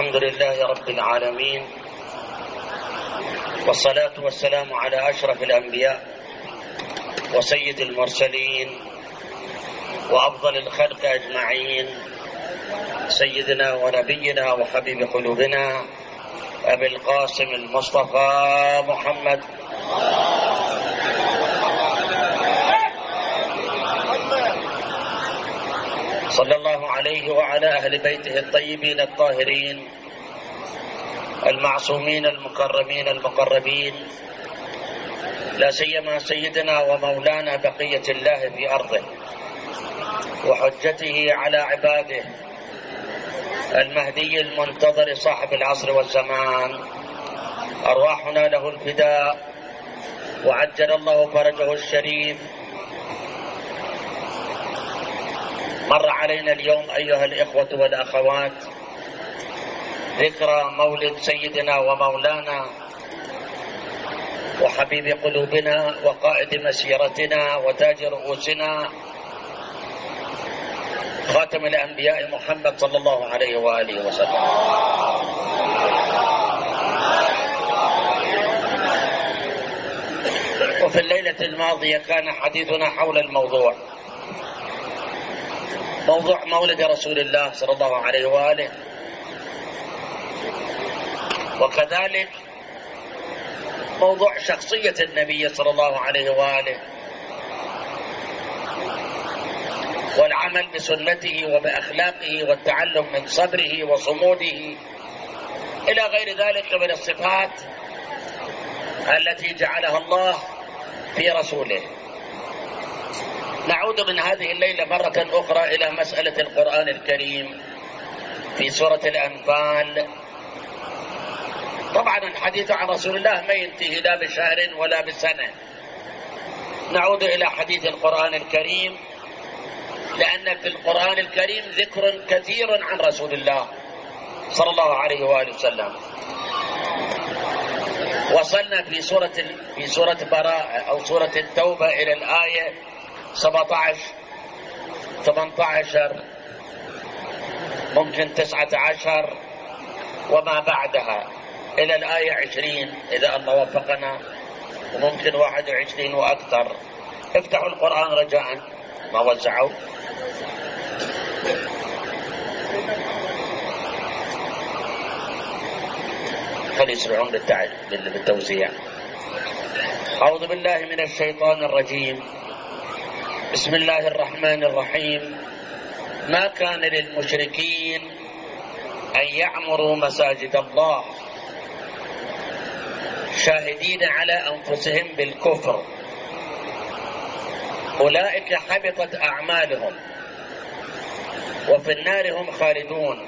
الحمد لله رب العالمين، والصلاة والسلام على أشرف الأنبياء وسيد المرسلين وأفضل الخلق أجمعين، سيدنا ونبينا وحبيب قلوبنا أبي القاسم المصطفى محمد صلى الله عليه وعلى أهل بيته الطيبين الطاهرين المعصومين المكرمين المقربين، لا سيما سيدنا ومولانا بقية الله في أرضه وحجته على عباده المهدي المنتظر صاحب العصر والزمان، أرواحنا له الفداء وعجل الله فرجه الشريف. مر علينا اليوم أيها الإخوة والأخوات ذكرى مولد سيدنا ومولانا وحبيب قلوبنا وقائد مسيرتنا وتاج رؤوسنا خاتم الأنبياء محمد صلى الله عليه وآله وسلم. وفي الليلة الماضية كان حديثنا حول موضوع مولد رسول الله صلى الله عليه وآله، وكذلك موضوع شخصية النبي صلى الله عليه وآله والعمل بسنته وبأخلاقه والتعلم من صبره وصموده إلى غير ذلك من الصفات التي جعلها الله في رسوله. نعود من هذه الليلة مرة أخرى إلى مسألة القرآن الكريم في سورة الأنفال. طبعا الحديث عن رسول الله ما ينتهي لا بشهر ولا بسنة. نعود إلى حديث القرآن الكريم لأن في القرآن الكريم ذكر كثير عن رسول الله صلى الله عليه وآله وسلم. وصلنا في سورة براءة أو سورة التوبة إلى الآية 17 18 ممكن 19 وما بعدها إلى الآية 20 إذا الله وفقنا، وممكن 21 وأكثر. افتحوا القرآن رجاء، ما وزعوا. خلي يسرعون بالتوزيع. أعوذ بالله من الشيطان الرجيم. بسم الله الرحمن الرحيم. ما كان للمشركين أن يعمروا مساجد الله شاهدين على أنفسهم بالكفر، أولئك حبطت أعمالهم وفي النار هم خالدون.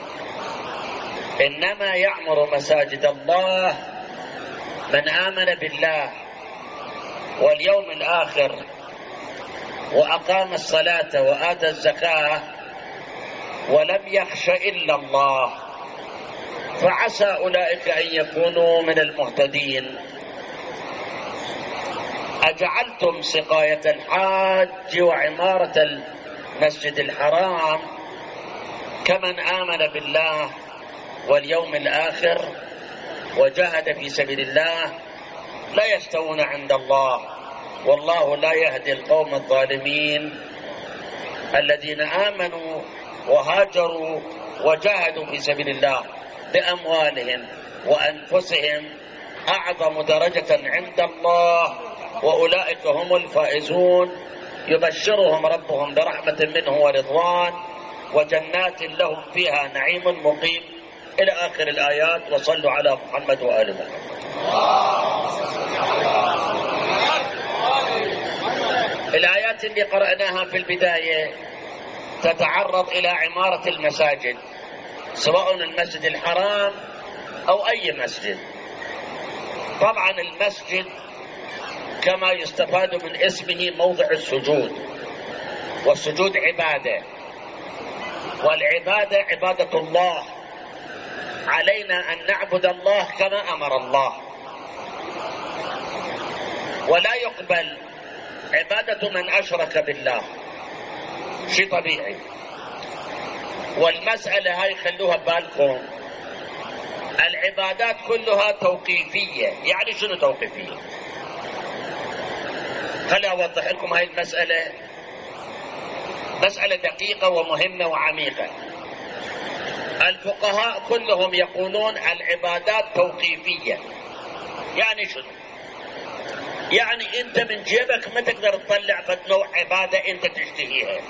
إنما يعمر مساجد الله من آمن بالله واليوم الآخر وأقام الصلاة وآتى الزكاة ولم يخش إلا الله، فعسى أولئك أن يكونوا من المهتدين. أجعلتم سقاية الحاج وعمارة المسجد الحرام كمن آمن بالله واليوم الآخر وجاهد في سبيل الله لا يستوون عند الله، والله لا يهدي القوم الظالمين. الذين آمنوا وهاجروا وجاهدوا في سبيل الله بأموالهم وأنفسهم أعظم درجة عند الله، وأولئك هم الفائزون. يبشرهم ربهم برحمة منه ورضوان وجنات لهم فيها نعيم مقيم إلى آخر الآيات. وصلوا على محمد وآل محمد. الآيات اللي قرأناها في البداية تتعرض إلى عمارة المساجد، سواء المسجد الحرام أو أي مسجد. طبعا المسجد كما يستفاد من اسمه موضع السجود، والسجود عبادة، والعبادة عبادة الله. علينا أن نعبد الله كما أمر الله، ولا يقبل عبادة من أشرك بالله، شيء طبيعي. والمسألة هاي خلوها ببالكم، العبادات كلها توقيفية. يعني شنو توقيفية؟ خليني أوضح لكم هاي المسألة، مسألة دقيقة ومهمة وعميقة. الفقهاء كلهم يقولون العبادات توقيفية. يعني شنو؟ يعني انت من جيبك ما تقدر تطلع فد نوع عبادة انت تشتهيها.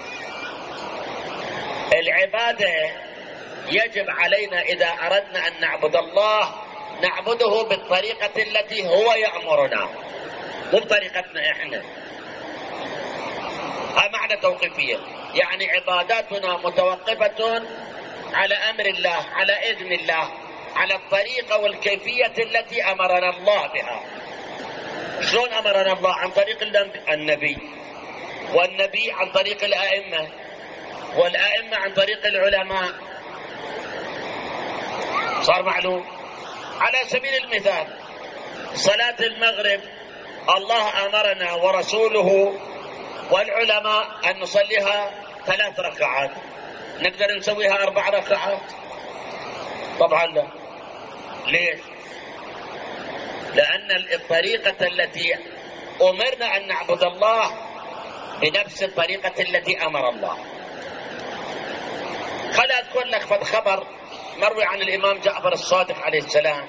العبادة يجب علينا إذا أردنا أن نعبد الله نعبده بالطريقة التي هو يأمرنا، مو بطريقتنا احنا. هذا معنى توقيفية، يعني عباداتنا متوقفة على أمر الله، على إذن الله، على الطريقة والكيفية التي أمرنا الله بها. شلون أمرنا الله؟ عن طريق النبي، والنبي عن طريق الأئمة، والأئمة عن طريق العلماء. صار معلوم؟ على سبيل المثال صلاة المغرب الله أمرنا ورسوله والعلماء أن نصليها 3 ركعات، نقدر نسويها 4 ركعات؟ طبعا لا. ليش؟ لأن الطريقة التي أمرنا أن نعبد الله بنفس الطريقة التي أمر الله. خل أذكر لك خبر مروي عن الإمام جعفر الصادق عليه السلام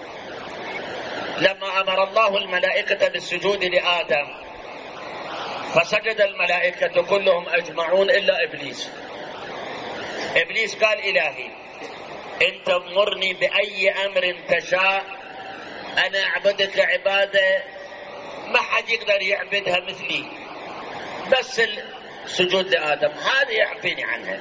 لما أمر الله الملائكة بالسجود لآدم فسجد الملائكة كلهم أجمعون إلا إبليس. إبليس قال إلهي إن تأمرني بأي أمر تشاء أنا أعبدك عبادة ما حد يقدر يعبدها مثلي، بس السجود لآدم هذا يعفيني عنها.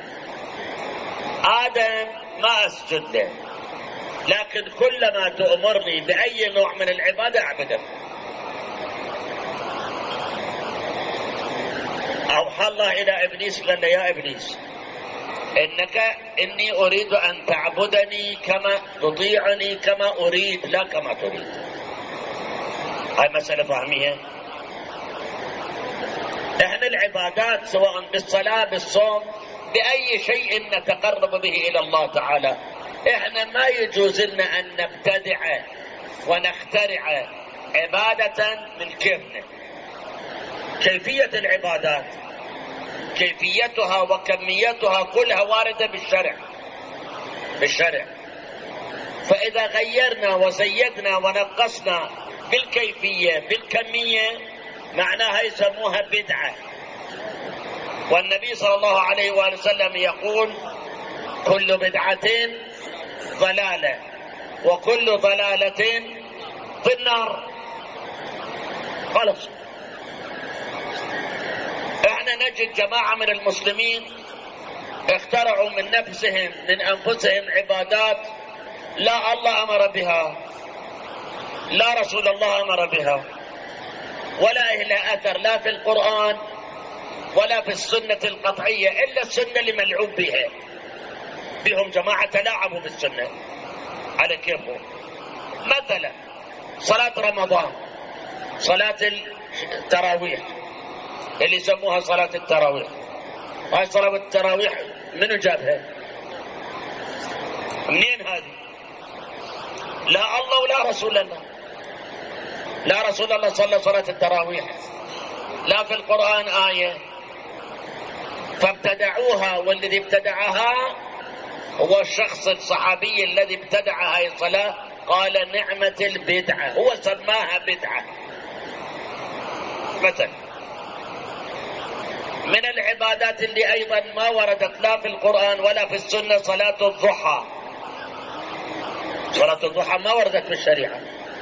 آدم ما أسجد له، لكن كلما تأمرني بأي نوع من العبادة أعبدك. أوحى الله إلى إبليس قال له يا إبليس إني أريد أن تعبدني كما تطيعني كما أريد لا كما تريد. هاي مسألة فهمية. إحنا العبادات سواء بالصلاة بالصوم بأي شيء نتقرب به إلى الله تعالى إحنا ما يجوز لنا أن نبتدع ونخترع عبادة من كيفنا. كيفية العبادات كيفيتها وكميتها كلها واردة بالشرع. فإذا غيرنا وزيدنا ونقصنا بالكيفية بالكمية معناها يسموها بدعة. والنبي صلى الله عليه وآله وسلم يقول كل بدعة ضلالة وكل ضلالة في النار. خلص. احنا نجد جماعة من المسلمين اخترعوا من نفسهم من أنفسهم عبادات لا الله أمر بها، لا رسول الله أمر بها، ولا إلى أثر لا في القرآن ولا في السنة القطعية إلا السنة اللي ملعوب بها. بهم جماعة تلاعبوا بالسنة على كيفهم. مثلا صلاة رمضان، صلاة التراويح اللي يسموها صلاة التراويح. هاي صلاة التراويح منو جابها؟ منين هذه؟ لا الله ولا رسول الله. لا رسول الله صلى صلاة التراويح، لا في القرآن آية. فابتدعوها، والذي ابتدعها هو الشخص الصحابي الذي ابتدع هاي الصلاة قال نعمة البدعة، هو سماها بدعة. مثلا من العبادات اللي أيضا ما وردت لا في القرآن ولا في السنة صلاة الضحى. صلاة الضحى ما وردت في الشريعة.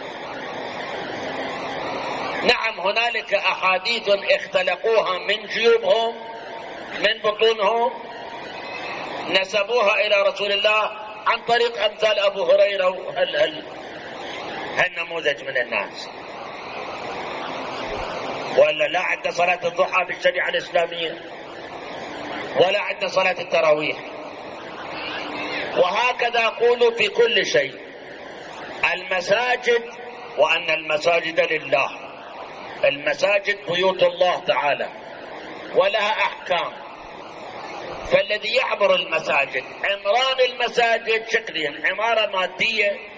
نعم هنالك أحاديث اختلقوها من جيوبهم من بطونهم نسبوها إلى رسول الله عن طريق أمثال أبو هريرة هالنموذج من الناس. ولا لا عندنا صلاة الضحى في الشريعة الإسلامية ولا عندنا صلاة التراويح. وهكذا أقول في كل شيء. المساجد وأن المساجد لله، المساجد بيوت الله تعالى ولها أحكام. فالذي يعمر المساجد عمران المساجد شكليا عمارة مادية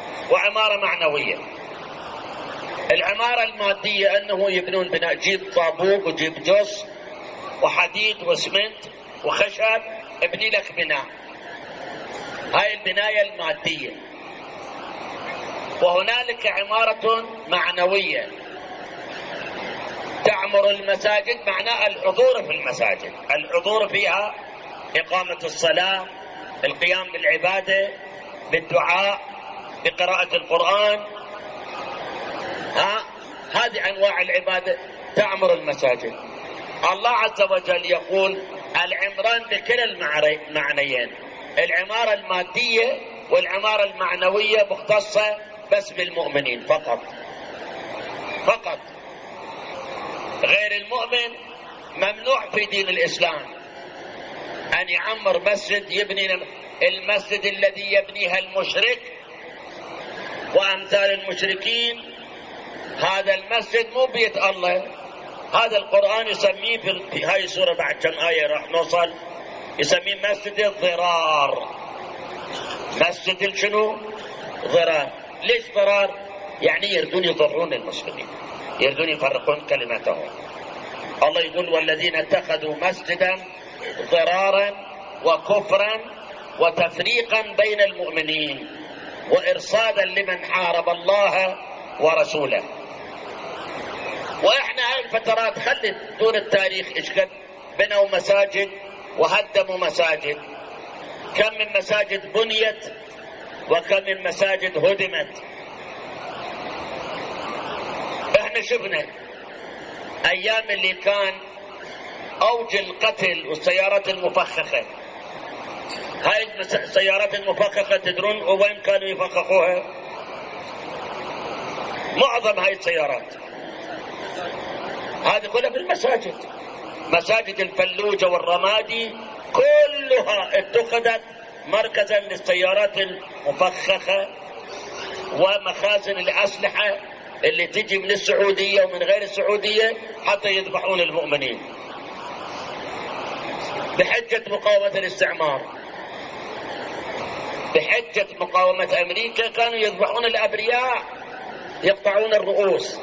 وعمارة معنوية. العمارة المادية أنه يبنون بناء، جيب طابوق وجيب جص وحديد واسمنت وخشب، ابني لك بناء، هاي البناية المادية. وهنالك عمارة معنوية، تعمر المساجد، معناها الحضور في المساجد، الحضور فيها، إقامة الصلاة، القيام بالعبادة، بالدعاء، بقراءة القرآن، هذه أنواع العبادة تعمر المساجد. الله عز وجل يقول العمران بكلا المعنيين، العمارة المادية والعمارة المعنوية مختصة بس بالمؤمنين فقط. غير المؤمن ممنوع في دين الإسلام أن يعمر مسجد، يبني المسجد الذي يبنيها المشرك وأمثال المشركين. هذا المسجد مو بيت الله، هذا القرآن يسميه في هاي السورة بعد كم آية راح نوصل، يسميه مسجد الضرار. مسجد شنو؟ ضرار. ليش ضرار؟ يعني يردون يضرون المسلمين، يردون يفرقون كلمتهم. الله يقول والذين اتخذوا مسجدا ضرارا وكفرا وتفريقا بين المؤمنين وإرصادا لمن حارب الله ورسوله. وإحنا هاي الفترات خلت دون التاريخ إيش قد بنوا مساجد وهدموا مساجد، كم من مساجد بنيت وكم من مساجد هدمت. احنا شفنا ايام اللي كان اوج القتل والسيارات المفخخة، هاي السيارات المفخخة تدرون وين كانوا يفخخوها؟ معظم هاي السيارات هذه كلها في المساجد، مساجد الفلوجة والرمادي كلها اتخذت مركزا للسيارات المفخخة ومخازن الأسلحة اللي تجي من السعودية ومن غير السعودية حتى يذبحون المؤمنين بحجة مقاومة الاستعمار، بحجة مقاومة أمريكا كانوا يذبحون الأبرياء، يقطعون الرؤوس.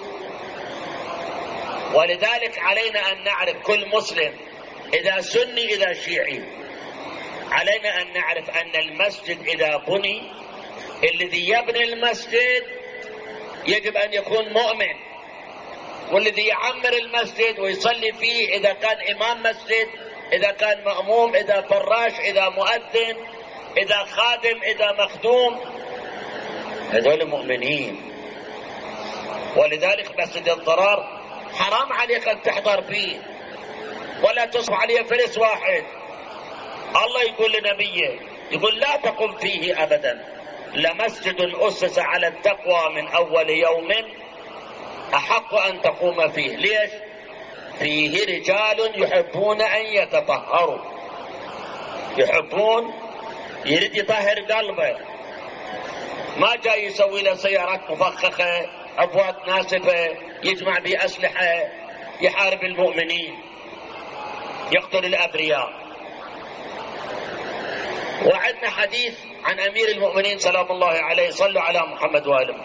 ولذلك علينا أن نعرف كل مسلم إذا سني إذا شيعي، علينا أن نعرف أن المسجد إذا بني الذي يبني المسجد يجب أن يكون مؤمن، والذي يعمر المسجد ويصلي فيه إذا كان إمام مسجد، إذا كان مأموم، إذا فراش، إذا مؤذن، إذا خادم، إذا مخدوم، هذول مؤمنين. ولذلك مسجد الضرار حرام عليك أن تحضر فيه ولا تصف عليه فلس واحد. الله يقول لنبيه، يقول لا تقم فيه أبدا، لمسجد أسس على التقوى من أول يوم أحق أن تقوم فيه. ليش؟ فيه رجال يحبون أن يتطهروا، يحبون، يريد يطهر قلبه، ما جاي يسوي له سيارات مفخخة، أبواب ناسفة، يجمع به أسلحة، يحارب المؤمنين، يقتل الأبرياء. وعندنا حديث عن أمير المؤمنين سلام الله عليه، صلوا على محمد وآله.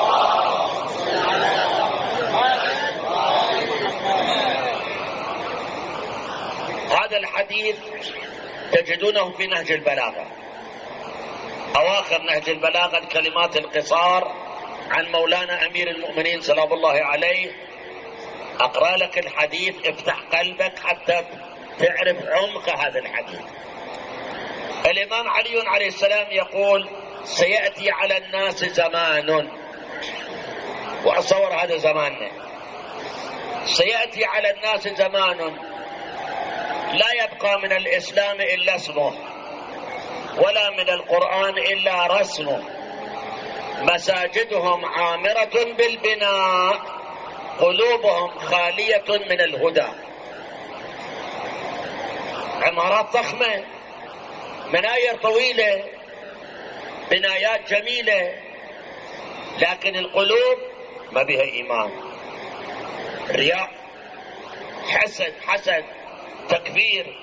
هذا الحديث تجدونه في نهج البلاغة، أواخر نهج البلاغة، الكلمات القصار عن مولانا أمير المؤمنين سلام الله عليه. أقرأ لك الحديث، افتح قلبك حتى تعرف عمق هذا الحديث. الإمام علي عليه السلام يقول سيأتي على الناس زمان، وأصور هذا زماننا، سيأتي على الناس زمان لا يبقى من الإسلام إلا اسمه ولا من القرآن إلا رسمه، مساجدهم عامرة بالبناء قلوبهم خالية من الهدى. عمارات ضخمة، مناير طويلة، بنايات جميلة، لكن القلوب ما بها إيمان، رياء، حسد، تكبير،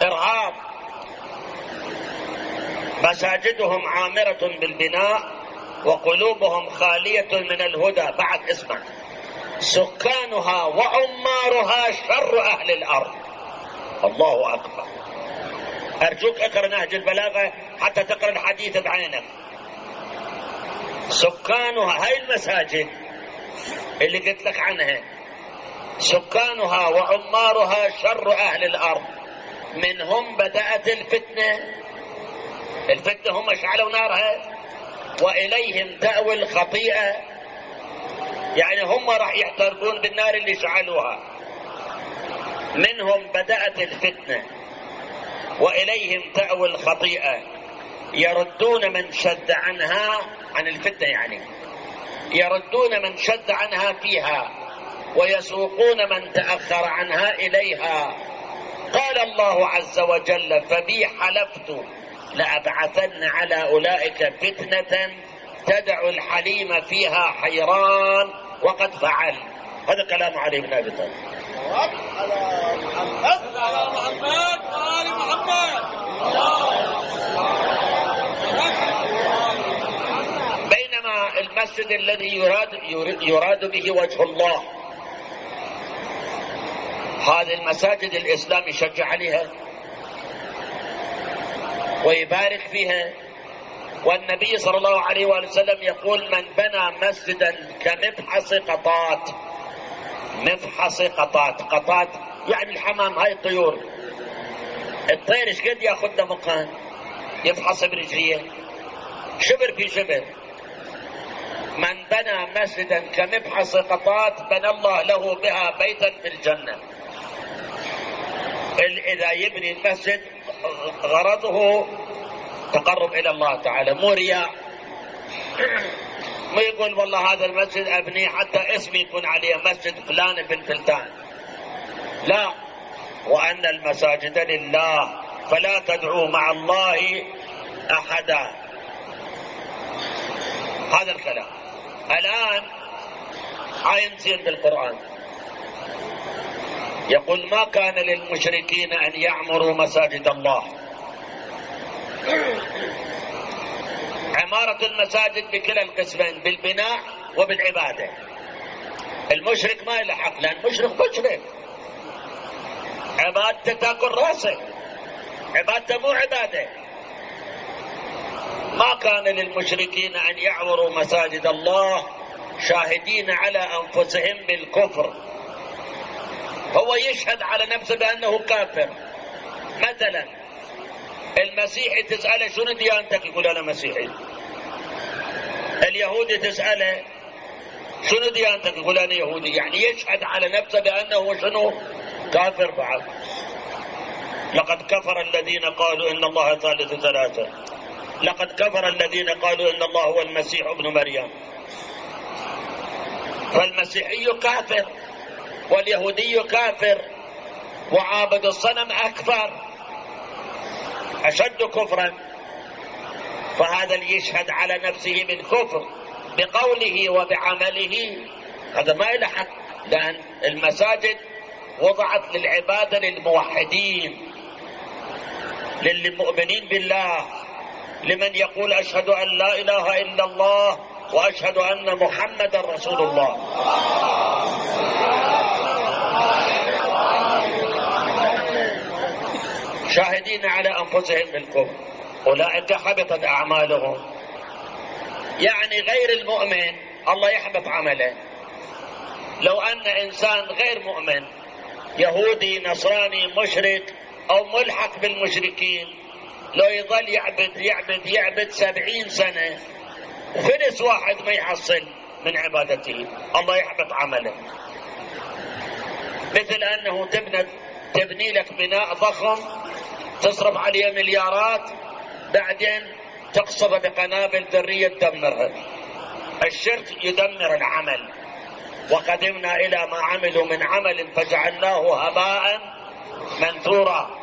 إرهاب. مساجدهم عامرة بالبناء وقلوبهم خالية من الهدى. بعد اسمع: سكانها وعمارها شر أهل الأرض. الله أكبر. أرجوك اقرأ نهج البلاغة حتى تقرأ الحديث بعينك. سكانها، هاي المساجد اللي قلت لك عنها، سكانها وعمارها شر أهل الأرض، منهم بدأت الفتنة. الفتنة هم اشعلوا نارها، وإليهم تأوي الخطيئة، يعني هم راح يحترقون بالنار اللي شعلوها. منهم بدأت الفتنة وإليهم تأوي الخطيئة، يردون من شد عنها، عن الفتنة يعني، يردون من شد عنها فيها ويسوقون من تأخر عنها إليها. قال الله عز وجل: فبي حلفت لأبعثن على أولئك فتنة تدع الحليم فيها حيران وقد فعل. هذا كلام علي بن أبي طالب. على محمد وآل محمد. بينما المسجد الذي يراد به وجه الله، هذه المساجد الإسلام يشجع عليها ويبارك فيها. والنبي صلى الله عليه وآله وسلم يقول: من بنى مسجدا كمفحص قطات. مفحص قطات، قطات يعني الحمام، هاي الطيور. الطير ايش قد ياخذ له مكان يفحص برجليه، شبر في شبر. من بنى مسجدا كمفحص قطات بنى الله له بها بيتا في الجنة. إذا يبني المسجد غرضه تقرب إلى الله تعالى، مو رياء. ما يقول والله هذا المسجد أبني حتى اسمي يكون عليه مسجد فلان بن فلتان. لا، وأن المساجد لله فلا تدعوا مع الله أحدا. هذا الكلام. الآن عين زين بالقرآن يقول: ما كان للمشركين أن يعمروا مساجد الله. عمارة المساجد بكلا القسمين، بالبناء وبالعبادة. المشرك ما يلحق، لأن مشرك مشرك، عبادته تاكل راسه، عبادته مو عبادة. ما كان للمشركين أن يعمروا مساجد الله شاهدين على أنفسهم بالكفر. هو يشهد على نفسه بأنه كافر. مثلا المسيحي تسأله: شنو ديانتك؟ يقول: أنا مسيحي. اليهودي تسأله: شنو ديانتك؟ يقول: أنا يهودي. يعني يشهد على نفسه بأنه شنو؟ كافر. بعد لقد كفر الذين قالوا إن الله ثالث ثلاثة. لقد كفر الذين قالوا إن الله هو المسيح ابن مريم. فالمسيحي كافر، واليهودي كافر، وعابد الصنم أكفر، أشد كفرا. فهذا اللي يشهد على نفسه بالكفر بقوله وبعمله هذا ما يلحق، لأن المساجد وضعت للعبادة للموحدين، للمؤمنين بالله، لمن يقول: أشهد أن لا إله إلا الله وأشهد أن محمدا رسول الله. شاهدين على أنفسهم بالكفر، أولئك حبطت أعمالهم. يعني غير المؤمن الله يحبط عمله. لو أن إنسان غير مؤمن، يهودي نصراني مشرك أو ملحق بالمشركين، لو يظل يعبد 70 سنة وفلس واحد ما يحصل من عبادته، الله يحبط عمله. مثل أنه تبني لك بناء ضخم تصرف عليه مليارات، بعدين تقصف بقنابل ذرية تدمرها. الشرك يدمر العمل. وقدمنا إلى ما عملوا من عمل فجعلناه هباء منثورا.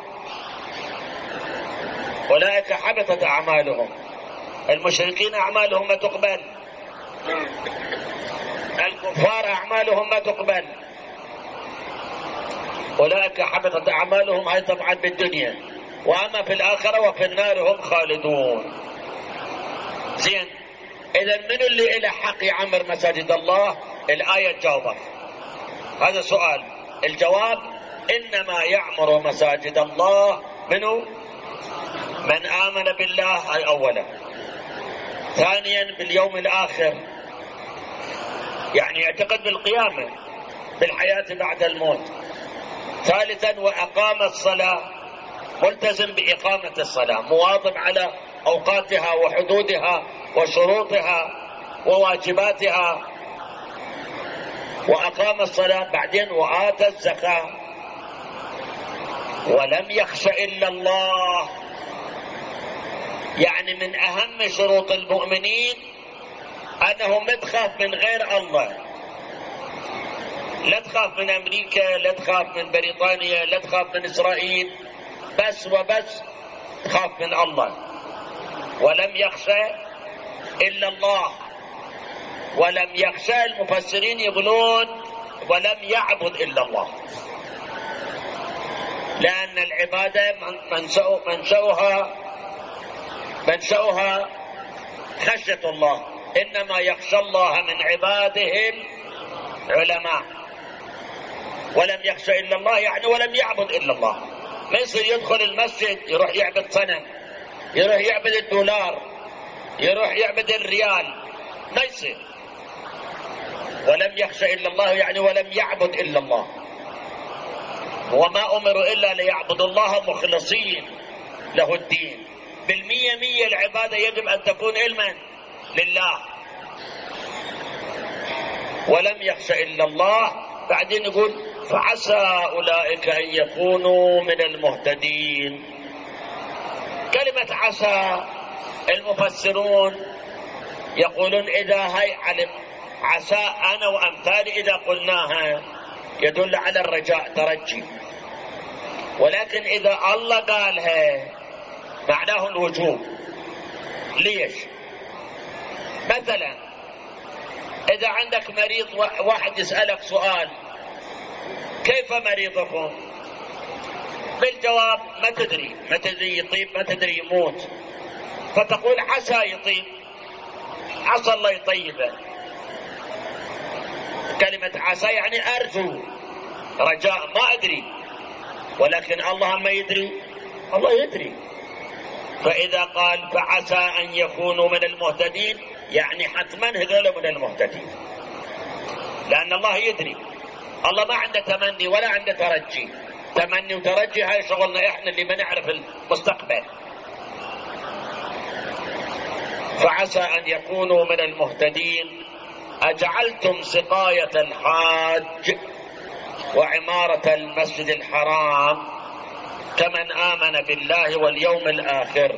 أولئك حبطت أعمالهم. المشركين أعمالهم ما تقبل، الكفار أعمالهم ما تقبل. أولئك حبطت أعمالهم، هاي طبعا بالدنيا، وأما في الآخرة وفي النار هم خالدون. زين، إذا من اللي له حق يعمر مساجد الله؟ الآية تجاوبك هذا سؤال. الجواب: إنما يعمر مساجد الله منه من آمن بالله، هاي أولا. ثانيا باليوم الآخر، يعني يعتقد بالقيامة، بالحياة بعد الموت. ثالثا وأقام الصلاة، ملتزم بإقامة الصلاة، مواظب على أوقاتها وحدودها وشروطها وواجباتها، وأقام الصلاة. بعدين وآتى الزكاة، ولم يخش إلا الله. يعني من أهم شروط المؤمنين أنه ما تخاف من غير الله. لا تخاف من أمريكا، لا تخاف من بريطانيا، لا تخاف من إسرائيل، بس وبس تخاف من الله. ولم يخشى إلا الله. ولم يخشى، المفسرين يقولون ولم يعبد إلا الله، لأن العبادة منشأها خشية الله. إنما يخشى الله من عباده العلماء. ولم يخشى إلا الله يعني ولم يعبد إلا الله. ما يصير يدخل المسجد يروح يعبد صنم، يروح يعبد الدولار، يروح يعبد الريال، ما يصير. ولم يخشى إلا الله يعني ولم يعبد إلا الله. وما أمروا إلا ليعبدوا الله مخلصين له الدين. بالمية مية العبادة يجب أن تكون علما لله. ولم يخشى إلا الله. بعدين يقول فعسى أولئك أن يكونوا من المهتدين. كلمة عسى المفسرون يقولون إذا هي علم عسى أنا وأمثالي إذا قلناها يدل على الرجاء، ترجي. ولكن إذا الله قالها معناه الوجوب. ليش؟ مثلا إذا عندك مريض، واحد يسألك سؤال: كيف مريضكم؟ بالجواب ما تدري يطيب، ما تدري يموت، فتقول عسى يطيب، عسى الله يطيبه. كلمة عسى يعني أرجو، رجاء، ما أدري. ولكن الله ما يدري، الله يدري. فإذا قال فعسى أن يكونوا من المهتدين يعني حتما هذول من المهتدين، لأن الله يدري. الله ما عنده تمني ولا عنده ترجي. تمني وترجي هاي شغلنا احنا اللي ما نعرف المستقبل. فعسى أن يكونوا من المهتدين. أجعلتم سقاية الحاج وعمارة المسجد الحرام كمن آمن بالله واليوم الآخر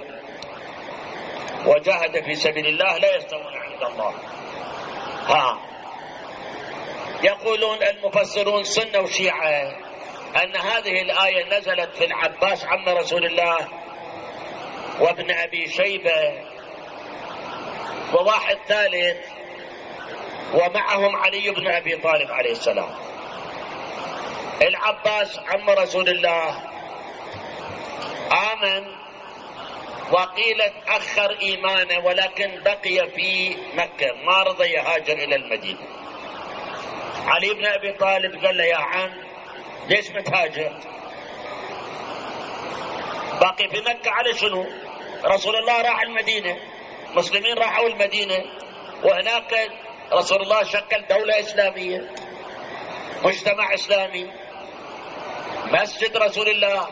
وجاهد في سبيل الله لا يستوون عند الله. يقولون المفسرون سنة وشيعة أن هذه الآية نزلت في العباس عم رسول الله وابن أبي شيبة وواحد ثالث، ومعهم علي بن أبي طالب عليه السلام. العباس عم رسول الله آمن، وقيل أخر إيمانه ولكن بقي في مكة، ما رضي يهاجر إلى المدينة. علي بن أبي طالب قال له يا عم ليش متهاجر؟ باقي في مكة على شنو؟ رسول الله راح المدينة، مسلمين راحوا المدينة، وهناك رسول الله شكل دولة إسلامية، مجتمع إسلامي، مسجد رسول الله،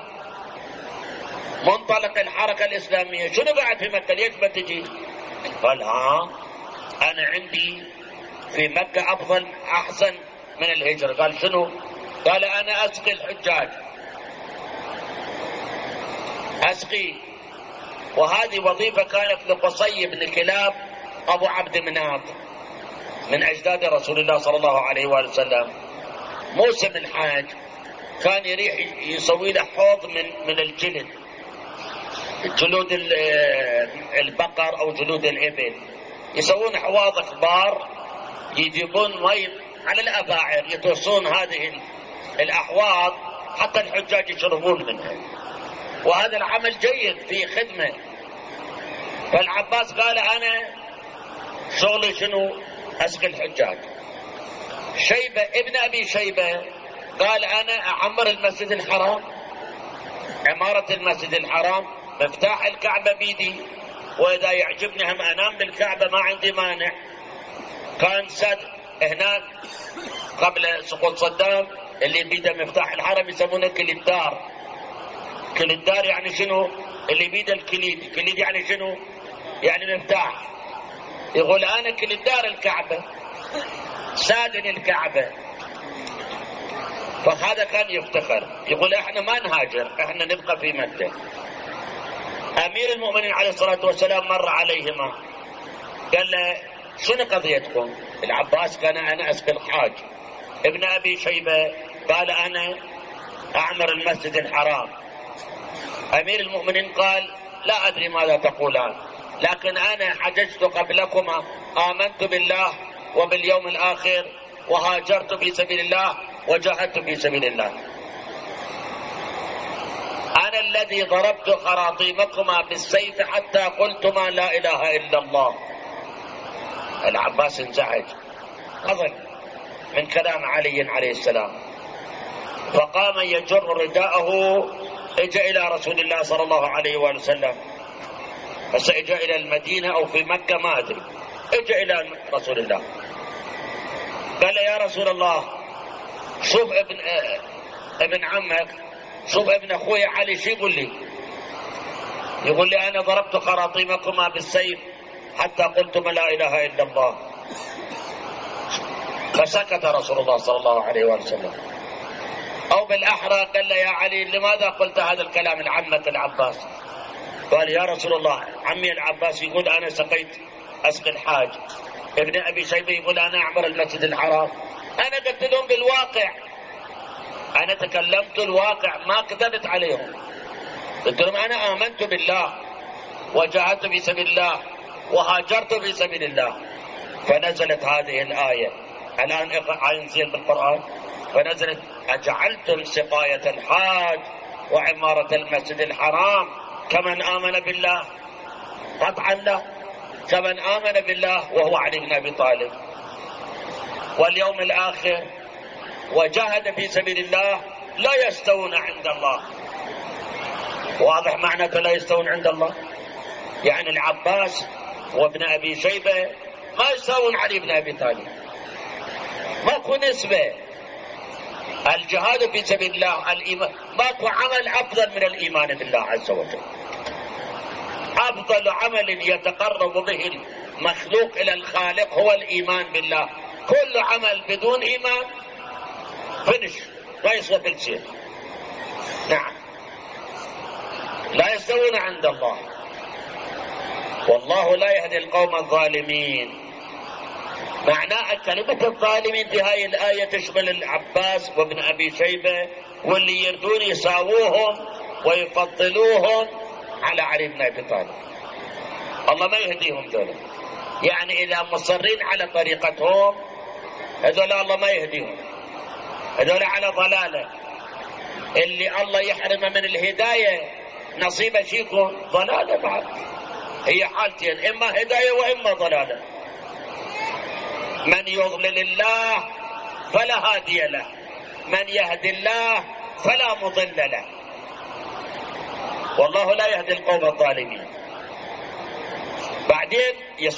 منطلق الحركة الإسلامية. شنو قاعد في مكة ليش ما تجي؟ قال أنا عندي في مكة أفضل أحسن من الهجرة. قال شنو؟ قال أنا أسقي الحجاج، أسقي. وهذه وظيفة كانت لقصي بن كلاب أبو عبد مناف من أجداد رسول الله صلى الله عليه وآله وسلم. موسم الحاج كان يريح يسوي له حوض من الجلد، جلود البقر أو جلود الإبل، يسوون حواض كبار، يجيبون مي على الأباعر، يتوصون هذه الأحواض حتى الحجاج يشربون منها. وهذا العمل جيد في خدمة. فالعباس قال أنا شغلي شنو؟ أسقي الحجاج. شيبة ابن أبي شيبة قال أنا أعمر المسجد الحرام، عمارة المسجد الحرام، مفتاح الكعبة بيدي، وإذا يعجبني هم أنام بالكعبة ما عندي مانع. كان سد هناك قبل سقوط صدام اللي بيده مفتاح الحرم يسمونه كليدار. كليدار يعني شنو؟ اللي بيده الكليد. كليد يعني شنو؟ يعني مفتاح. يقول أنا كليدار الكعبة، سادن الكعبة. فهذا كان يفتخر، يقول احنا ما نهاجر، احنا نبقى في مكة. امير المؤمنين عليه الصلاة والسلام مر عليهما قال له شنو قضيتكم؟ العباس قال انا اسقي الحاج. ابن ابي شيبة قال انا اعمر المسجد الحرام. امير المؤمنين قال لا ادري ماذا تقولان، لكن انا حججت قبلكما، امنت بالله وباليوم الاخر، وهاجرت في سبيل الله، وجاهدت في سبيل الله. أنا الذي ضربت خراطيمكما بالسيف حتى قلتما لا إله إلا الله. العباس انزعج، غضب من كلام علي عليه السلام، فقام يجر رداءه، اجى إلى رسول الله صلى الله عليه وآله وسلم. بس اجى إلى المدينة أو في مكة ما أدري، اجى إلى رسول الله قال يا رسول الله شوف ابن عمك، شوف ابن اخوي علي شو يقول لي؟ يقول لي انا ضربت خراطيمكما بالسيف حتى قلتما لا اله الا الله. فسكت رسول الله صلى الله عليه وسلم، او بالاحرى قال له يا علي لماذا قلت هذا الكلام لعمك العباس؟ قال يا رسول الله عمي العباس يقول انا سقيت اسقي الحاج، ابن ابي شيبه يقول انا اعمر المسجد الحرام. انا قلت لهم بالواقع، انا تكلمت الواقع ما كذبت عليهم. قلت لهم انا امنت بالله وجاهدت في سبيل الله وهاجرت في سبيل الله. فنزلت هذه الايه الان انزل بالقران، فنزلت اجعلتم سقايه الحاج وعماره المسجد الحرام كمن امن بالله؟ قطعا لا، كمن امن بالله وهو علي بن ابي طالب واليوم الاخر وجاهد في سبيل الله لا يستوون عند الله. واضح معنى لا يستوون عند الله؟ يعني العباس وابن ابي شيبه ما يساوون علي بن ابي طالب، ماكو نسبه. الجهاد في سبيل الله، الايمان، ماكو عمل افضل من الايمان بالله عز وجل. افضل عمل يتقرب به المخلوق الى الخالق هو الايمان بالله. كل عمل بدون ايمان فنش، لا يسوى كل شيء. نعم، لا يستوون عند الله، والله لا يهدي القوم الظالمين. معناه كلمة الظالمين في هاي الآية تشمل العباس وابن أبي شيبة واللي يردون يساووهم ويفضلوهم على علي بن أبي طالب. الله ما يهديهم دول، يعني إذا مصرين على طريقتهم هذول الله ما يهديهم، هذول على ضلالة. اللي الله يحرمه من الهداية نصيبه شيكون ضلالة بعد. هي حالتين، إما هداية وإما ضلالة. من يضلل الله فلا هادي له، من يهدي الله فلا مضل له، والله لا يهدي القوم الظالمين. بعدين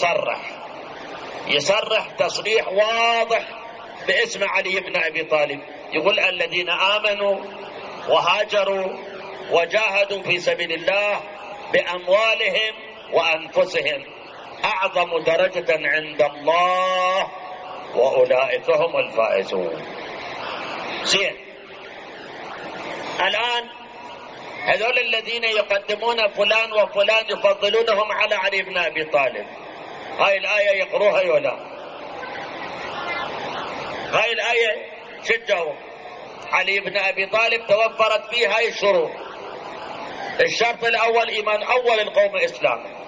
يصرح تصريح واضح باسم علي بن أبي طالب، يقول الذين آمنوا وهاجروا وجاهدوا في سبيل الله بأموالهم وأنفسهم أعظم درجة عند الله وأولئك هم الفائزون. زين، الآن هذول الذين يقدمون فلان وفلان يفضلونهم على علي بن أبي طالب، هاي الآية يقروها ولا؟ هاي الآية شجعوا علي بن أبي طالب توفرت فيه هاي الشروط. الشرط الأول إيمان أول القوم إسلام،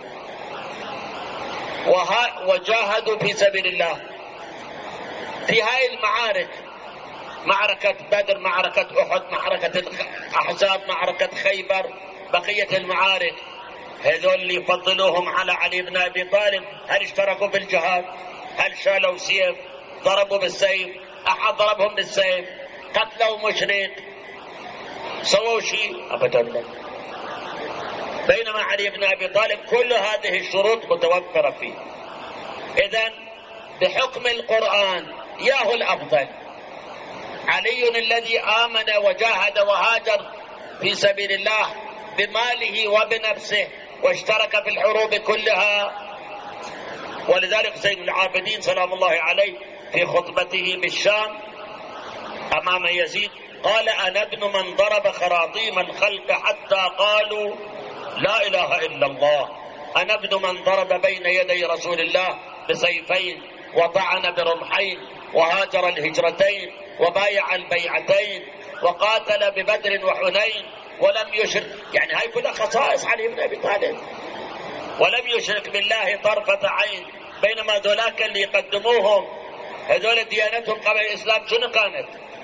وجاهدوا في سبيل الله في هاي المعارك، معركة بدر، معركة أحد، معركة الأحزاب، معركة خيبر، بقية المعارك. هذول اللي يفضلوهم على علي بن أبي طالب هل اشتركوا بالجهاد؟ هل شالوا سيف؟ ضربوا بالسيف؟ أحد ضربهم بالسيف؟ قتلوا مشرك؟ سووا شيء؟ أبدا لا. بينما علي بن أبي طالب كل هذه الشروط متوفرة فيه. إذن بحكم القرآن ياهو الأفضل علي الذي آمن وجاهد وهاجر في سبيل الله بماله وبنفسه واشترك في الحروب كلها. ولذلك سيد العابدين سلام الله عليه في خطبته بالشام أمام يزيد قال: أنا ابن من ضرب خراطيم الخلق حتى قالوا لا إله إلا الله. أنا ابن من ضرب بين يدي رسول الله بسيفين وطعن برمحين وهاجر الهجرتين وبايع البيعتين وقاتل ببدر وحنين ولم يشرك. يعني هاي كلها خصائص علي بن أبي طالب. ولم يشرك بالله طرفة عين. بينما ذولاك اللي يقدموهم هذول ديانتهم قبل الإسلام شنو كانت؟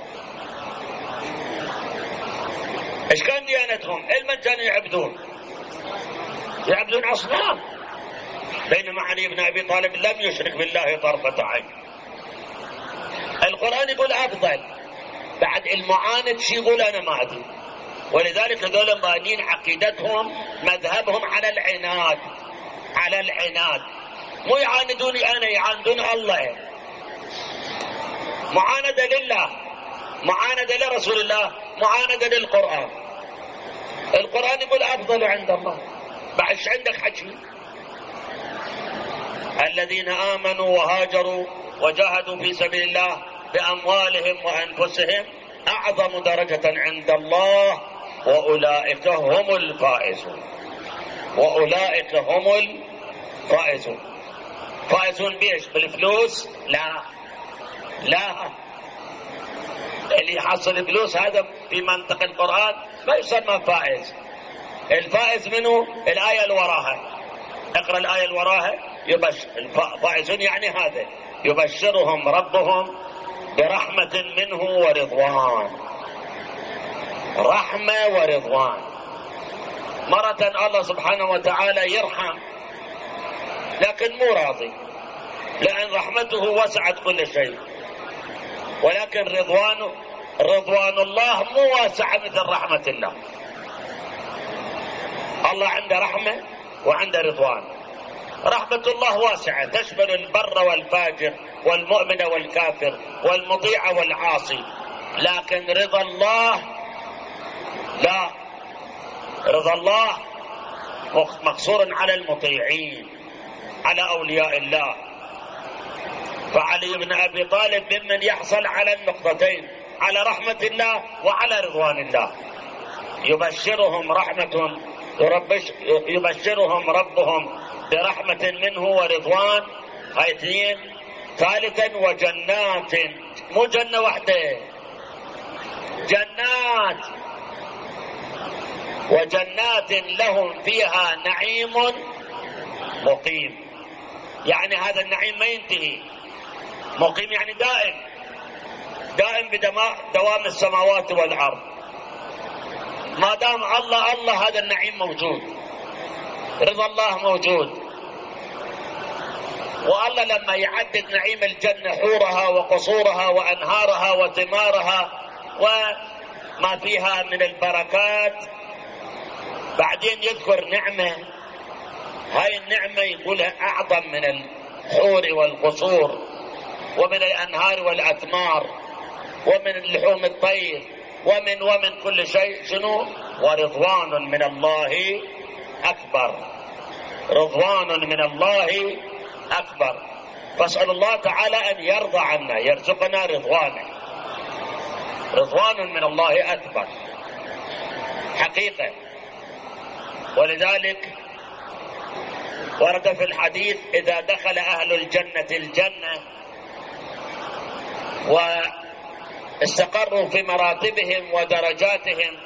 ايش كان ديانتهم؟ المن كانوا يعبدون أصنام. بينما علي بن أبي طالب لم يشرك بالله طرفة عين. القرآن يقول أفضل، بعد المعاند شي يقول أنا ما أدري. ولذلك هذول بانين عقيدتهم مذهبهم على العناد، على العناد. مو يعاندوني أنا، يعاندون الله. معاندة لله، معاندة لرسول الله، معاندة للقرآن. القرآن يقول أفضل عند الله. بعد ايش عندك حكي؟ الذين آمنوا وهاجروا وجاهدوا في سبيل الله بأموالهم وأنفسهم أعظم درجة عند الله وأولئك هم الفائزون. وأولئك هم الفائزون. فائزون بيش؟ بالفلوس؟ لا لا، اللي يحصل فلوس هذا في منطق القرآن ما يسمى فائز. الفائز منه الآية اللي وراها، اقرأ الآية اللي وراها. فائزون يعني هذا يبشرهم ربهم برحمة منه ورضوان. رحمة ورضوان. مرة الله سبحانه وتعالى يرحم لكن مو راضي، لأن رحمته وسعت كل شيء. ولكن رضوان الله مو واسعة مثل رحمة الله. الله عنده رحمة وعنده رضوان. رحمة الله واسعة تشمل البر والفاجر والمؤمن والكافر والمطيع والعاصي. لكن رضا الله لا، رضا الله مقصور على المطيعين، على أولياء الله. فعلي بن أبي طالب ممن يحصل على النقطتين، على رحمة الله وعلى رضوان الله. يبشرهم ربهم برحمة منه ورضوان. هاي اثنين. ثالثا وجنات، مو جنة واحدة، جنات. وجنات لهم فيها نعيم مقيم. يعني هذا النعيم ما ينتهي. مقيم يعني دائم، دائم بدوام السماوات والأرض. ما دام الله هذا النعيم موجود، رضا الله موجود. والله لما يعدد نعيم الجنة حورها وقصورها وأنهارها وثمارها وما فيها من البركات، بعدين يذكر نعمة. هاي النعمة يقولها أعظم من الحور والقصور ومن الأنهار والأثمار ومن اللحوم الطير ومن كل شيء. شنو؟ ورضوان من الله أكبر. رضوان من الله أكبر. فاسأل الله تعالى أن يرضى عنا، يرزقنا رضوانه. رضوان من الله أكبر حقيقة. ولذلك ورد في الحديث: إذا دخل أهل الجنة واستقروا في مراتبهم ودرجاتهم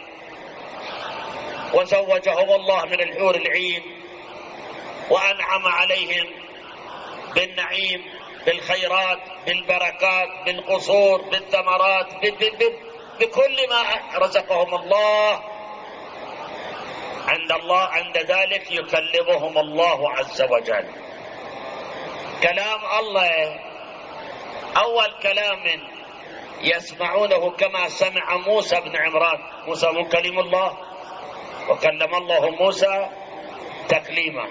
وزوجهم الله من الحور العين وأنعم عليهم بالنعيم، بالخيرات، بالبركات، بالقصور، بالثمرات، بكل ما رزقهم الله، عند ذلك يكلمهم الله عز وجل. كلام الله أول كلام يسمعونه كما سمع موسى بن عمران. موسى من كلم الله، وكلم الله موسى تكليما.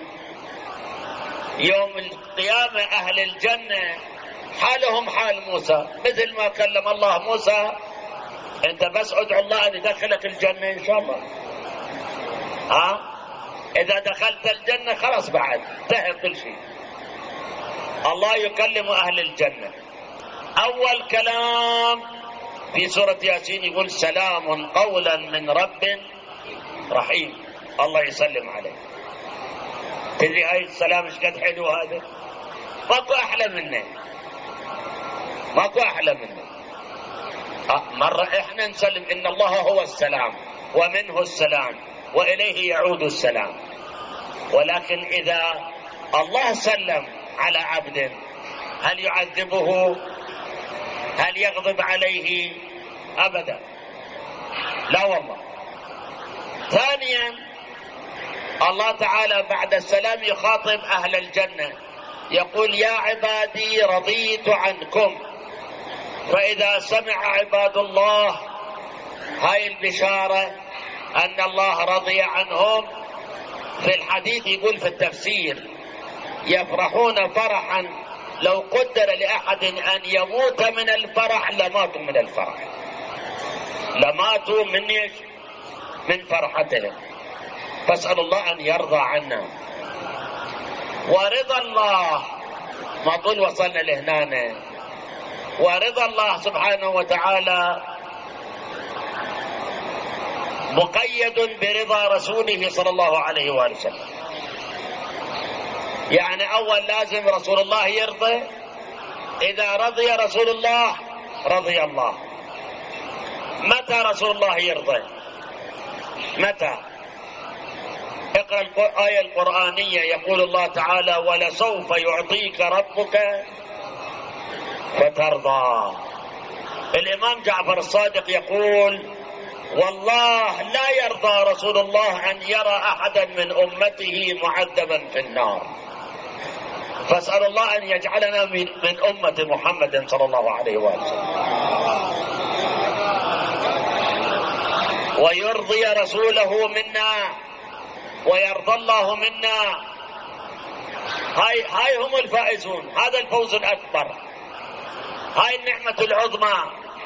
يوم القيامة أهل الجنة حالهم حال موسى، مثل ما كلم الله موسى. أنت بس ادعو الله أن يدخلك الجنة إن شاء الله. إذا دخلت الجنة خلاص بعد انتهى كل شيء. الله يكلم أهل الجنة. أول كلام في سورة ياسين يقول سلام قولا من رب رحيم. الله يسلم عليه. تدري هاي السلام ايش قد حلو هذا؟ ماكو أحلى منه، ماكو أحلى منه. مرة احنا نسلم إن الله هو السلام ومنه السلام وإليه يعود السلام. ولكن إذا الله سلم على عبد هل يعذبه؟ هل يغضب عليه؟ أبدا، لا والله. ثانيا الله تعالى بعد السلام يخاطب أهل الجنة يقول يا عبادي رضيت عنكم. فإذا سمع عباد الله هاي البشارة أن الله رضي عنهم، في الحديث يقول في التفسير يفرحون فرحا لو قدر لأحد أن يموت من الفرح لماتوا من الفرح، لماتوا من فرحتهم. فاسأل الله أن يرضى عنا. ورضا الله ما طول وصلنا لهنا. ورضا الله سبحانه وتعالى مقيد برضا رسوله صلى الله عليه وآله وسلم. يعني أول لازم رسول الله يرضى. إذا رضي رسول الله رضي الله. متى رسول الله يرضى؟ متى؟ اقرأ الآية القرآنية يقول الله تعالى ولسوف يعطيك ربك فترضى. الإمام جعفر الصادق يقول والله لا يرضى رسول الله أن يرى أحدا من أمته معذبا في النار. فاسأل الله أن يجعلنا من أمة محمد صلى الله عليه وسلم. ويرضي رسوله منا ويرضى الله منا. هاي هم الفائزون. هذا الفوز الأكبر، هاي النعمة العظمى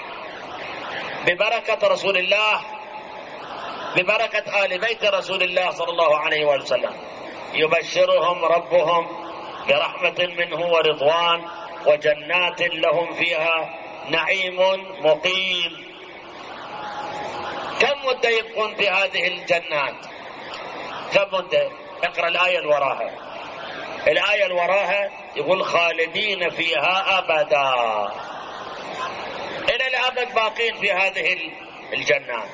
ببركة رسول الله، ببركة آل بيت رسول الله صلى الله عليه وسلم. يبشرهم ربهم برحمة منه ورضوان وجنات لهم فيها نعيم مقيم. كم مدة يبقون في هذه الجنات؟ كم مدة؟ اقرأ الآية الوراها. الآية الوراها يقول خالدين فيها أبدا، إلى الأبد باقين في هذه الجنات،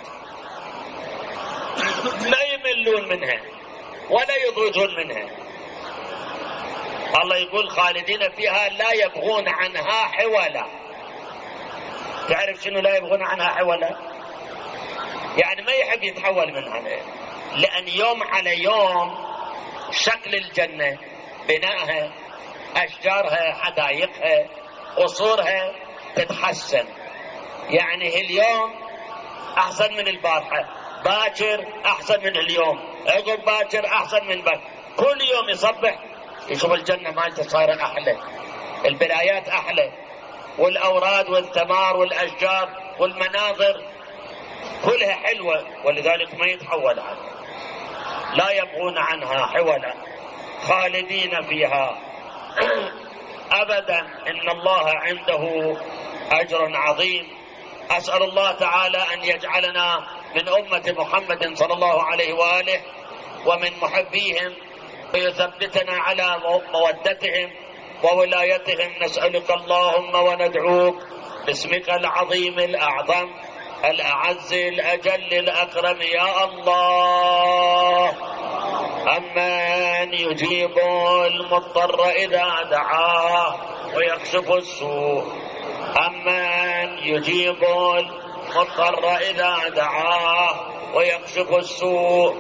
لا يملون منها ولا يضوجون منها. الله يقول خالدين فيها لا يبغون عنها حولا. تعرف شنو لا يبغون عنها حولا؟ يعني ما يحب يتحول منها، لأن يوم على يوم شكل الجنة، بنائها، أشجارها، حدائقها، قصورها تتحسن. يعني اليوم أحسن من البارحة، باكر أحسن من اليوم، عقب باكر أحسن من باكر. كل يوم يصبح يشوف الجنة مالته صايرة أحلى، البرايات أحلى، والأوراد والثمار والأشجار والمناظر كلها حلوة، ولذلك ما يتحول عنها، لا يبغون عنها حولا، خالدين فيها أبدا. إن الله عنده أجر عظيم. أسأل الله تعالى أن يجعلنا من أمة محمد صلى الله عليه وآله ومن محبيهم، ويثبتنا على مودتهم وولايتهم. نسألك اللهم وندعوك باسمك العظيم الأعظم الأعز الأجل الأكرم يا الله، أمن يجيب المضطر إذا دعاه ويكشف السوء، أمن يجيب المضطر إذا دعاه ويكشف السوء،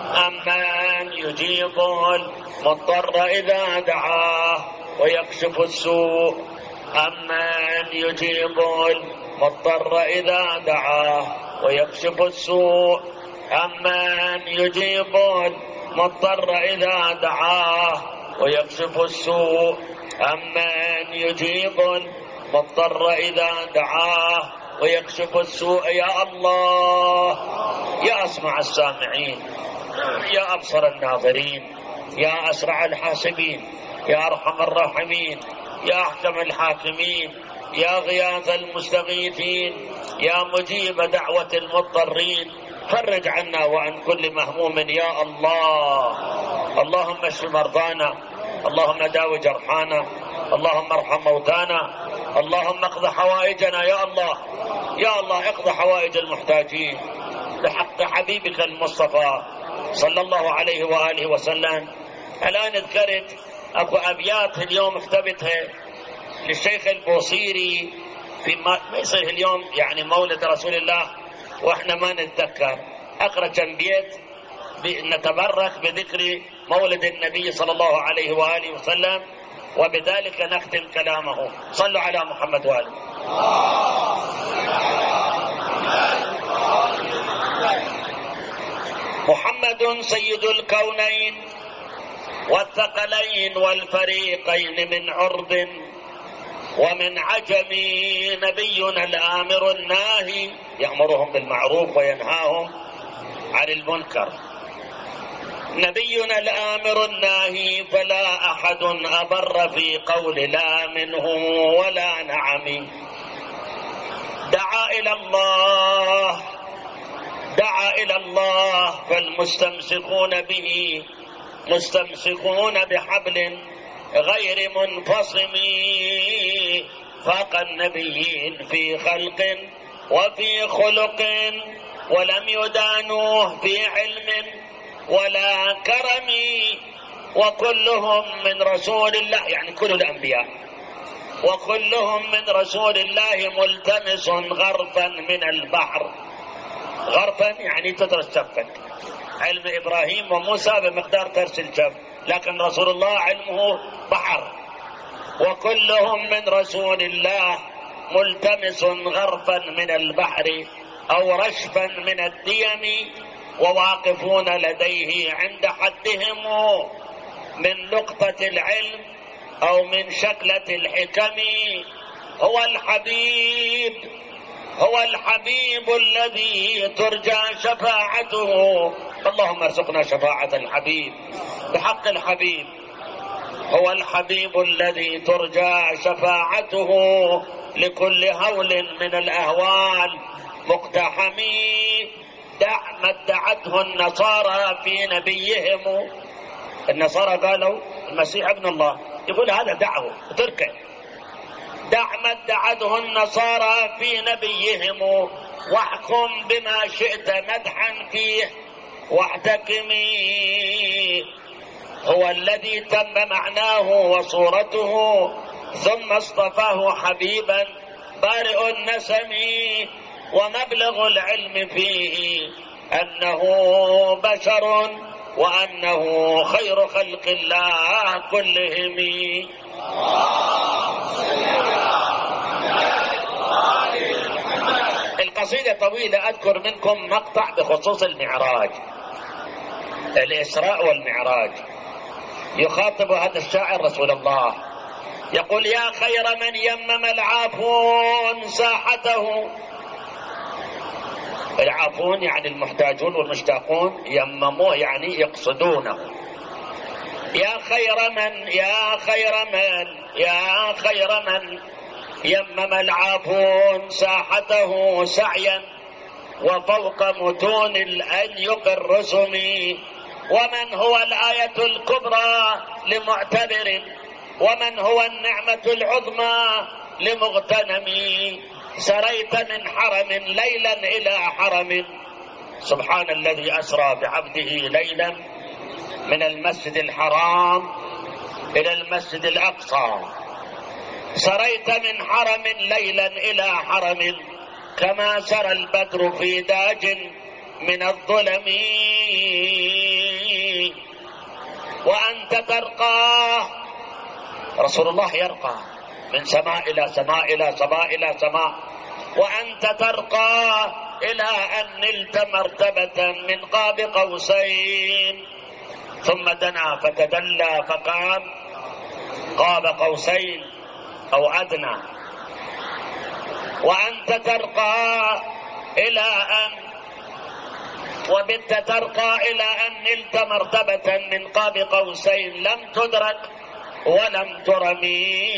أمن يجيب المضطر إذا دعاه ويكشف السوء. أمن يجيب المضطر إذا دعاه ويكشف السوء. أمن يجيب المضطر إذا دعاه ويكشف السوء. أمن يجيب المضطر إذا دعاه ويكشف السوء. يا الله، يا أسمع السامعين، يا أبصر الناظرين، يا أسرع الحاسبين، يا أرحم الراحمين، يا أحكم الحاكمين، يا غياث المستغيثين، يا مجيب دعوة المضطرين، فرج عنا وعن كل مهموم يا الله. اللهم اشف مرضانا، اللهم داو جرحانا، اللهم ارحم موتانا، اللهم اقض حوائجنا يا الله. يا الله اقض حوائج المحتاجين بحق حبيبك المصطفى صلى الله عليه وآله وسلم. الآن ذكرت أكو أبيات اليوم كتبتها للشيخ البوصيري في ما يصير اليوم يعني مولد رسول الله واحنا ما نتذكر. اقرا كم بيت نتبرك بذكر مولد النبي صلى الله عليه واله وسلم وبذلك نختم كلامه. صلوا على محمد واله. محمد سيد الكونين والثقلين والفريقين من عرب ومن عجم، نبينا الآمر الناهي يأمرهم بالمعروف وينهاهم عن المنكر. نبينا الآمر الناهي فلا أحد أبر في قول لا منه ولا نعم. دعا إلى الله فالمستمسكون به مستمسكون بحبل غير منفصم. فاق النبيين في خلق وفي خلق ولم يدانوه في علم ولا كرم. وكلهم من رسول الله، يعني كل الأنبياء، وكلهم من رسول الله ملتمس غرفا من البحر. غرفا يعني تدرس شفك. علم إبراهيم وموسى بمقدار ترس الجف، لكن رسول الله علمه بحر. وكلهم من رسول الله ملتمس غرفا من البحر أو رشفا من الديم. وواقفون لديه عند حدهم من لقطة العلم أو من شكلة الحكم. هو الحبيب الذي ترجى شفاعته. اللهم ارزقنا شفاعة الحبيب بحق الحبيب. هو الحبيب الذي ترجى شفاعته لكل هول من الأهوال مقتحم. دع ما ادعته النصارى في نبيهم. النصارى قالوا المسيح ابن الله، يقول هذا دعه تركه. دع ما ادعته النصارى في نبيهم واحكم بما شئت مدحا فيه واحتكمي. هو الذي تم معناه وصورته ثم اصطفاه حبيبا بارئ النسم. ومبلغ العلم فيه أنه بشر وأنه خير خلق الله كلهم. القصيدة طويلة، أذكر منكم مقطع بخصوص المعراج، الإسراء والمعراج. يخاطب هذا الشاعر رسول الله، يقول يا خير من يمم العافون ساحته. العافون يعني المحتاجون والمشتاقون، يمموه يعني يقصدونه. يا خير من يمم العافون ساحته سعيا وفوق متون الأنيق الرسم. ومن هو الآية الكبرى لمعتبر ومن هو النعمة العظمى لمغتنم. سريت من حرم ليلا إلى حرم. سبحان الذي أسرى بعبده ليلا من المسجد الحرام إلى المسجد الأقصى. سريت من حرم ليلا إلى حرم كما سرى البدر في داج من الظلم. وأنت ترقى. رسول الله يرقى من سماء إلى سماء إلى سماء إلى سماء، وأنت ترقى إلى أن نلت مرتبة من قاب قوسين، ثم دنا فتدلى فقام قاب قوسين أو أدنى. وأنت ترقى إلى أن وبت ترقى إلى أن نلت مرتبة من قاب قوسين لم تدرك ولم ترمي،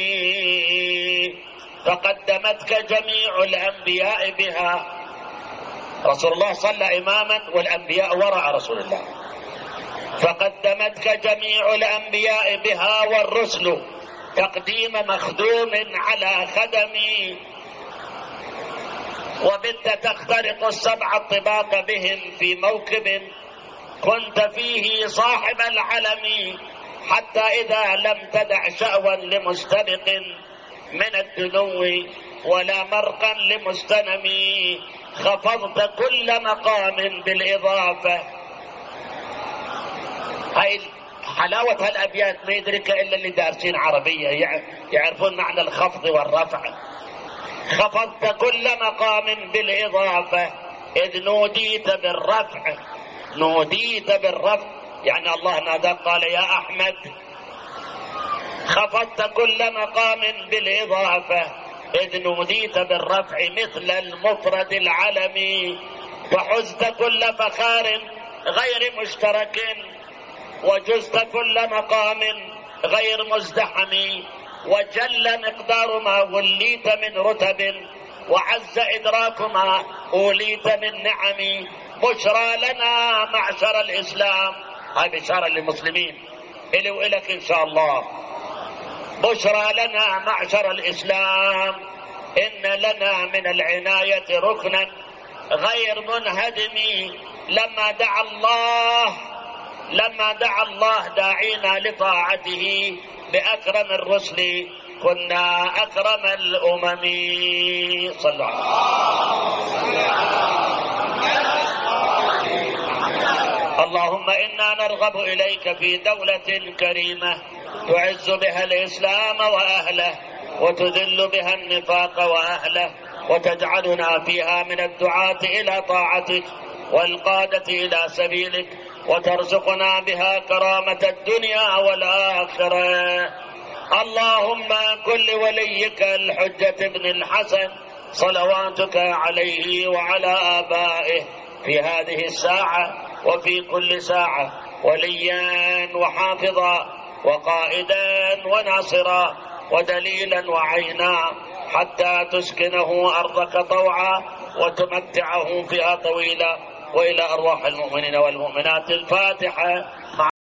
فقدمتك جميع الأنبياء بها. رسول الله صلى إماما والأنبياء وراء رسول الله، فقدمتك جميع الأنبياء بها والرسل تقديم مخدوم على خدمي، وبت تخترق السبع الطباق بهم في موكب كنت فيه صاحب العلم، حتى إذا لم تدع شأوا لمستبق من الدنو ولا مرقا لمستنم، خفضت كل مقام بالإضافة. هاي حلاوة هالأبيات ما يدرك إلا اللي دارسين عربية يعرفون معنى الخفض والرفع. خفضت كل مقام بالإضافة إذ نوديت بالرفع. نوديت بالرفع يعني الله نادى قال يا أحمد. خفضت كل مقام بالإضافة إذ نوديت بالرفع مثل المفرد العلمي، وحزت كل فخار غير مشترك وجزت كل مقام غير مزدحم، وجل مقدار ما وليت من رتب وعز إدراك ما أوليت من نعم. بشرى لنا معشر الإسلام، هاي بشارة للمسلمين إلي وإلك إن شاء الله. بشرى لنا معشر الإسلام إن لنا من العناية ركنا غير منهدم. لما دعا الله داعينا لطاعته بأكرم الرسل كنا أكرم الأمم. صلوا عليه. اللهم إنا نرغب إليك في دولة كريمة تعز بها الإسلام وأهله وتذل بها النفاق وأهله، وتجعلنا فيها من الدعاة إلى طاعتك والقادة إلى سبيلك، وترزقنا بها كرامة الدنيا والآخرة. اللهم كل وليك الحجة بن الحسن صلواتك عليه وعلى آبائه في هذه الساعة وفي كل ساعة وليا وحافظا وقائدا وناصرا ودليلا وعينا، حتى تسكنه أرضك طوعا وتمتعه فيها طويلا. وإلى أرواح المؤمنين والمؤمنات الفاتحة.